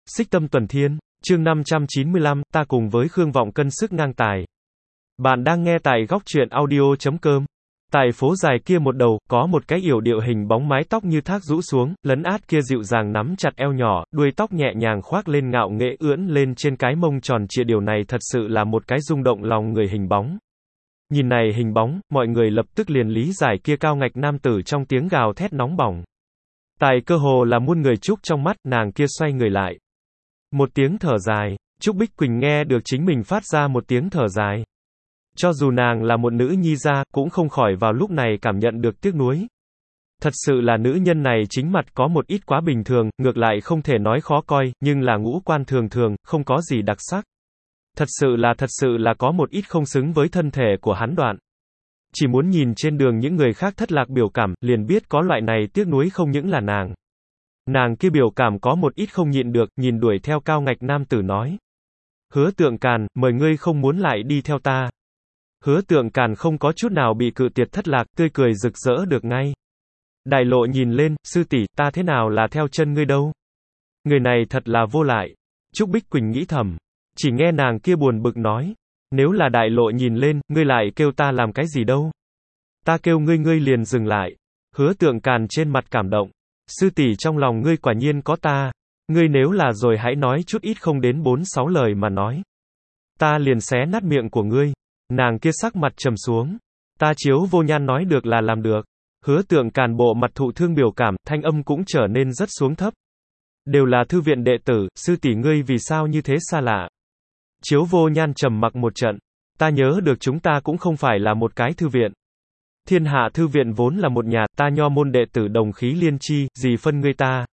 Xích Tâm Tuần Thiên, chương 595, ta cùng với Khương Vọng cân sức ngang tài. Bạn đang nghe tại góc truyện audio.com. Tại phố dài kia một đầu, có một cái yểu điệu hình bóng mái tóc như thác rũ xuống, lấn át kia dịu dàng nắm chặt eo nhỏ, đuôi tóc nhẹ nhàng khoác lên ngạo nghễ ưỡn lên trên cái mông tròn trịa, điều này thật sự là một cái rung động lòng người hình bóng. Nhìn này hình bóng, mọi người lập tức liền lý giải kia cao ngạch nam tử trong tiếng gào thét nóng bỏng. Tài cơ hồ là muôn người chúc trong mắt, nàng kia xoay người lại. Một tiếng thở dài, Trúc Bích Quỳnh nghe được chính mình phát ra một tiếng thở dài. Cho dù nàng là một nữ nhi gia, cũng không khỏi vào lúc này cảm nhận được tiếc nuối. Thật sự là nữ nhân này chính mặt có một ít quá bình thường, ngược lại không thể nói khó coi, nhưng là ngũ quan thường thường, không có gì đặc sắc. Thật sự là có một ít không xứng với thân thể của hắn đoạn. Chỉ muốn nhìn trên đường những người khác thất lạc biểu cảm, liền biết có loại này tiếc nuối không những là nàng. Nàng kia biểu cảm có một ít không nhịn được, nhìn đuổi theo cao ngạch nam tử nói. Hứa Tượng Càn, mời ngươi không muốn lại đi theo ta. Hứa Tượng Càn không có chút nào bị cự tuyệt thất lạc, tươi cười rực rỡ được ngay. Đại Lộ nhìn lên, sư tỷ, ta thế nào là theo chân ngươi đâu? Người này thật là vô lại. Trúc Bích Quỳnh nghĩ thầm. Chỉ nghe nàng kia buồn bực nói. Nếu là Đại Lộ nhìn lên, ngươi lại kêu ta làm cái gì đâu? Ta kêu ngươi liền dừng lại. Hứa Tượng Càn trên mặt cảm động. Sư tỷ, trong lòng ngươi quả nhiên có ta. Ngươi nếu là rồi hãy nói chút ít không đến 4-6 lời mà nói. Ta liền xé nát miệng của ngươi. Nàng kia sắc mặt trầm xuống. Ta Chiếu Vô Nhan nói được là làm được. Hứa Tượng Càn bộ mặt thụ thương biểu cảm, thanh âm cũng trở nên rất xuống thấp. Đều là thư viện đệ tử, sư tỷ ngươi vì sao như thế xa lạ? Chiếu Vô Nhan trầm mặc một trận. Ta nhớ được chúng ta cũng không phải là một cái thư viện. Thiên Hạ Thư viện vốn là một nhà, ta nho môn đệ tử đồng khí liên chi, gì phân ngươi ta.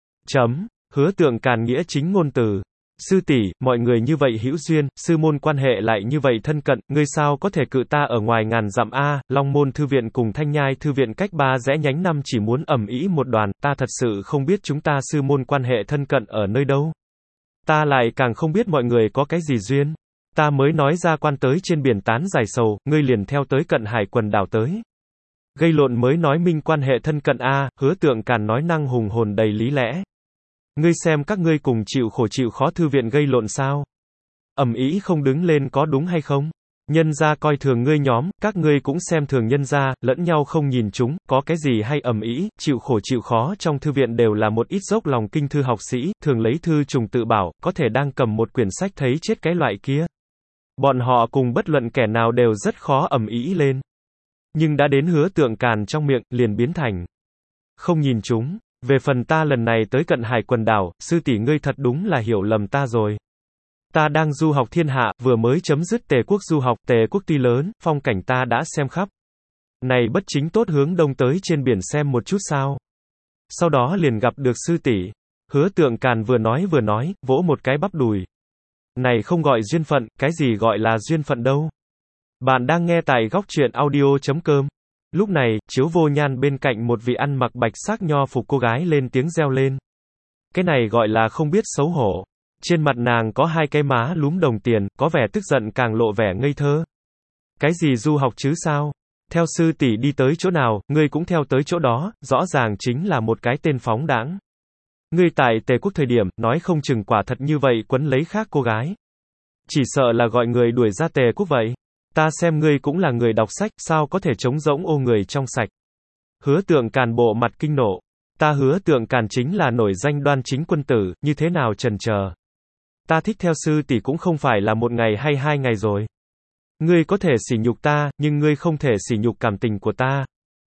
Hứa Tượng Càn nghĩa chính ngôn từ. Sư tỷ, mọi người như vậy hữu duyên, sư môn quan hệ lại như vậy thân cận, ngươi sao có thể cự ta ở ngoài ngàn dặm a? Long Môn Thư viện cùng Thanh Nhai Thư viện cách 3 rẽ nhánh năm chỉ muốn ầm ĩ một đoàn, ta thật sự không biết chúng ta sư môn quan hệ thân cận ở nơi đâu. Ta lại càng không biết mọi người có cái gì duyên. Ta mới nói ra quan tới trên biển tán dài sầu, ngươi liền theo tới cận hải quần đảo tới. Gây lộn mới nói minh quan hệ thân cận a? Hứa Tượng Càn nói năng hùng hồn đầy lý lẽ. Ngươi xem các ngươi cùng chịu khổ chịu khó thư viện gây lộn sao? Ầm ĩ không đứng lên có đúng hay không? Nhân gia coi thường ngươi nhóm, các ngươi cũng xem thường nhân gia, lẫn nhau không nhìn chúng, có cái gì hay ầm ĩ, chịu khổ chịu khó trong thư viện đều là một ít dốc lòng kinh thư học sĩ, thường lấy thư trùng tự bảo, có thể đang cầm một quyển sách thấy chết cái loại kia. Bọn họ cùng bất luận kẻ nào đều rất khó ầm ĩ lên. Nhưng đã đến Hứa Tượng Càn trong miệng, liền biến thành không nhìn chúng. Về phần ta lần này tới cận hải quần đảo, sư tỷ ngươi thật đúng là hiểu lầm ta rồi. Ta đang du học thiên hạ, vừa mới chấm dứt Tề quốc du học, Tề quốc tuy lớn, phong cảnh ta đã xem khắp. Này bất chính tốt hướng đông tới trên biển xem một chút sao. Sau đó liền gặp được sư tỷ. Hứa Tượng Càn vừa nói, vỗ một cái bắp đùi. Này không gọi duyên phận, cái gì gọi là duyên phận đâu. Bạn đang nghe tại góc truyện audio.com. Lúc này, Chiếu Vô Nhan bên cạnh một vị ăn mặc bạch sắc nho phục cô gái lên tiếng reo lên. Cái này gọi là không biết xấu hổ. Trên mặt nàng có hai cái má lúm đồng tiền, có vẻ tức giận càng lộ vẻ ngây thơ. Cái gì du học chứ sao? Theo sư tỷ đi tới chỗ nào, ngươi cũng theo tới chỗ đó, rõ ràng chính là một cái tên phóng đãng. Ngươi tại Tề quốc thời điểm, nói không chừng quả thật như vậy quấn lấy khác cô gái. Chỉ sợ là gọi người đuổi ra Tề quốc vậy. Ta xem ngươi cũng là người đọc sách, sao có thể trống rỗng ô người trong sạch. Hứa Tượng Càn bộ mặt kinh nộ. Ta Hứa Tượng Càn chính là nổi danh đoan chính quân tử, như thế nào chần chờ. Ta thích theo sư tỷ cũng không phải là một ngày hay 2 ngày rồi. Ngươi có thể sỉ nhục ta, nhưng ngươi không thể sỉ nhục cảm tình của ta.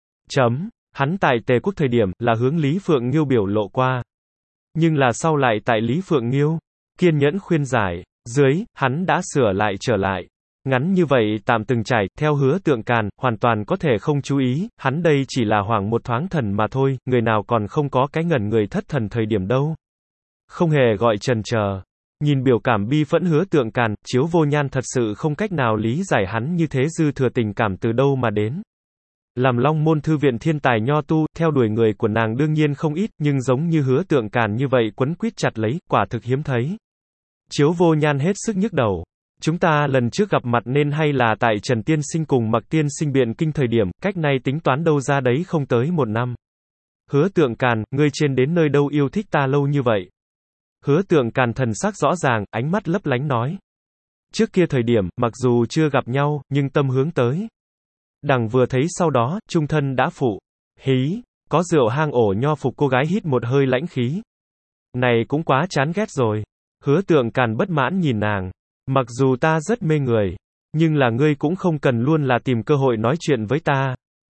Hắn tại Tề quốc thời điểm, là hướng Lý Phượng Nghiêu biểu lộ qua. Nhưng là sau lại tại Lý Phượng Nghiêu, kiên nhẫn khuyên giải, dưới, hắn đã sửa lại trở lại. Ngắn như vậy tạm từng trải, theo Hứa Tượng Càn, hoàn toàn có thể không chú ý, hắn đây chỉ là hoảng một thoáng thần mà thôi, người nào còn không có cái ngẩn người thất thần thời điểm đâu. Không hề gọi chần chờ. Nhìn biểu cảm bi phẫn Hứa Tượng Càn, Chiếu Vô Nhan thật sự không cách nào lý giải hắn như thế dư thừa tình cảm từ đâu mà đến. Làm Long Môn Thư viện thiên tài nho tu, theo đuổi người của nàng đương nhiên không ít, nhưng giống như Hứa Tượng Càn như vậy quấn quýt chặt lấy, quả thực hiếm thấy. Chiếu Vô Nhan hết sức nhức đầu. Chúng ta lần trước gặp mặt nên hay là tại Trần Tiên Sinh cùng Mặc Tiên Sinh biện kinh thời điểm, cách nay tính toán đâu ra đấy không tới 1 năm. Hứa Tượng Càn, ngươi trên đến nơi đâu yêu thích ta lâu như vậy? Hứa Tượng Càn thần sắc rõ ràng, ánh mắt lấp lánh nói. Trước kia thời điểm, mặc dù chưa gặp nhau, nhưng tâm hướng tới. Đằng vừa thấy sau đó, chung thân đã phụ. Hí, có rượu hang ổ nho phục cô gái hít một hơi lãnh khí. Này cũng quá chán ghét rồi. Hứa Tượng Càn bất mãn nhìn nàng. Mặc dù ta rất mê người, nhưng là ngươi cũng không cần luôn là tìm cơ hội nói chuyện với ta.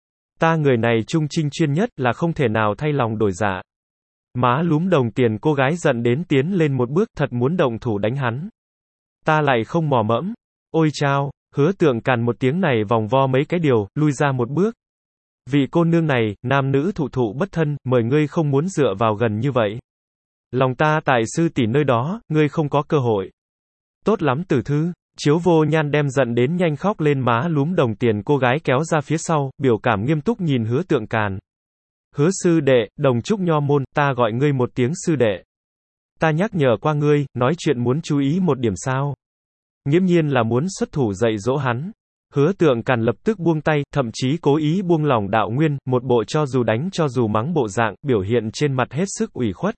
Ta người này trung trinh chuyên nhất là không thể nào thay lòng đổi dạ. Má lúm đồng tiền cô gái giận đến tiến lên một bước thật muốn động thủ đánh hắn. Ta lại không mò mẫm. Ôi chao, Hứa Tượng Càn một tiếng này vòng vo mấy cái điều, lui ra một bước. Vị cô nương này, nam nữ thụ thụ bất thân, mời ngươi không muốn dựa vào gần như vậy. Lòng ta tại sư tỷ nơi đó, ngươi không có cơ hội. Tốt lắm Tử Thư. Chiếu Vô Nhan đem giận đến nhanh khóc lên má lúm đồng tiền cô gái kéo ra phía sau, biểu cảm nghiêm túc nhìn Hứa Tượng Càn. Hứa sư đệ, đồng trúc nho môn, ta gọi ngươi một tiếng sư đệ. Ta nhắc nhở qua ngươi, nói chuyện muốn chú ý một điểm sao. Nghiễm nhiên là muốn xuất thủ dạy dỗ hắn. Hứa Tượng Càn lập tức buông tay, thậm chí cố ý buông lỏng đạo nguyên, một bộ cho dù đánh cho dù mắng bộ dạng, biểu hiện trên mặt hết sức ủy khuất.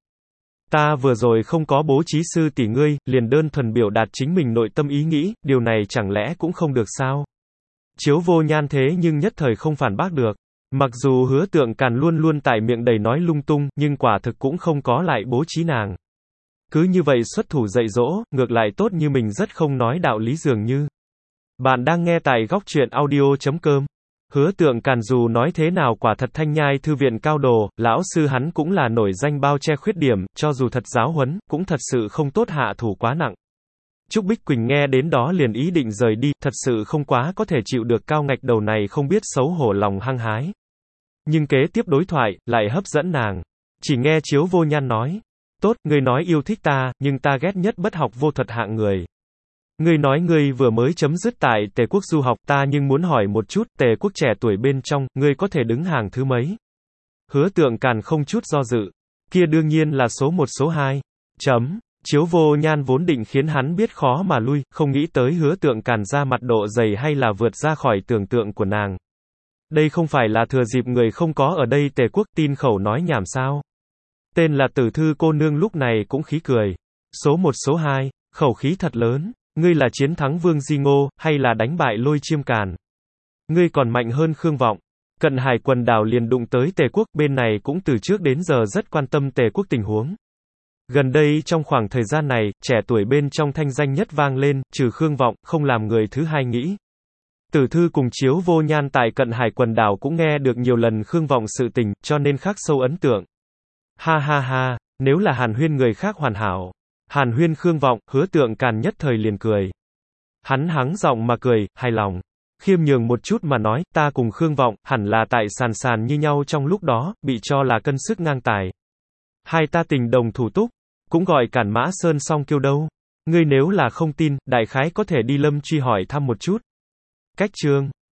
Ta vừa rồi không có bố trí sư tỷ ngươi, liền đơn thuần biểu đạt chính mình nội tâm ý nghĩ, điều này chẳng lẽ cũng không được sao? Chiếu Vô Nhan thế nhưng nhất thời không phản bác được. Mặc dù Hứa Tượng Càn luôn luôn tại miệng đầy nói lung tung, nhưng quả thực cũng không có lại bố trí nàng. Cứ như vậy xuất thủ dạy dỗ, ngược lại tốt như mình rất không nói đạo lý dường như. Bạn đang nghe tại góc truyện audio.com. Hứa Tượng Càn dù nói thế nào quả thật thanh nhai thư viện cao đồ, lão sư hắn cũng là nổi danh bao che khuyết điểm, cho dù thật giáo huấn, cũng thật sự không tốt hạ thủ quá nặng. Trúc Bích Quỳnh nghe đến đó liền ý định rời đi, thật sự không quá có thể chịu được cao ngạch đầu này không biết xấu hổ lòng hăng hái. Nhưng kế tiếp đối thoại, lại hấp dẫn nàng. Chỉ nghe Chiếu Vô Nhan nói. Tốt, ngươi nói yêu thích ta, nhưng ta ghét nhất bất học vô thuật hạng người. Ngươi nói ngươi vừa mới chấm dứt tại Tề quốc du học, ta nhưng muốn hỏi một chút, Tề quốc trẻ tuổi bên trong, ngươi có thể đứng hàng thứ mấy? Hứa Tượng Càn không chút do dự. Kia đương nhiên là số 1 số 2. Chiếu Vô Nhan vốn định khiến hắn biết khó mà lui, không nghĩ tới Hứa Tượng Càn ra mặt độ dày hay là vượt ra khỏi tưởng tượng của nàng. Đây không phải là thừa dịp người không có ở đây Tề quốc tin khẩu nói nhảm sao? Tên là Tử Thư cô nương lúc này cũng khí cười. Số 1 số 2, khẩu khí thật lớn. Ngươi là chiến thắng Vương Di Ngô, hay là đánh bại Lôi Chiêm Càn? Ngươi còn mạnh hơn Khương Vọng. Cận Hải quần đảo liền đụng tới Tề quốc, bên này cũng từ trước đến giờ rất quan tâm Tề quốc tình huống. Gần đây trong khoảng thời gian này, trẻ tuổi bên trong thanh danh nhất vang lên, trừ Khương Vọng, không làm người thứ hai nghĩ. Tử Thư cùng Chiếu Vô Nhan tại Cận Hải quần đảo cũng nghe được nhiều lần Khương Vọng sự tình, cho nên khắc sâu ấn tượng. Ha ha ha, nếu là Hàn Huyên người khác hoàn hảo. Hàn Huyên Khương Vọng, Hứa Tượng Càn nhất thời liền cười. Hắn hắng giọng mà cười, hài lòng. Khiêm nhường một chút mà nói, ta cùng Khương Vọng, hẳn là tại sàn sàn như nhau trong lúc đó, bị cho là cân sức ngang tài. Hai ta tình đồng thủ túc, cũng gọi Cản Mã Sơn song kiêu đâu. Ngươi nếu là không tin, đại khái có thể đi Lâm Truy hỏi thăm một chút. Cách chương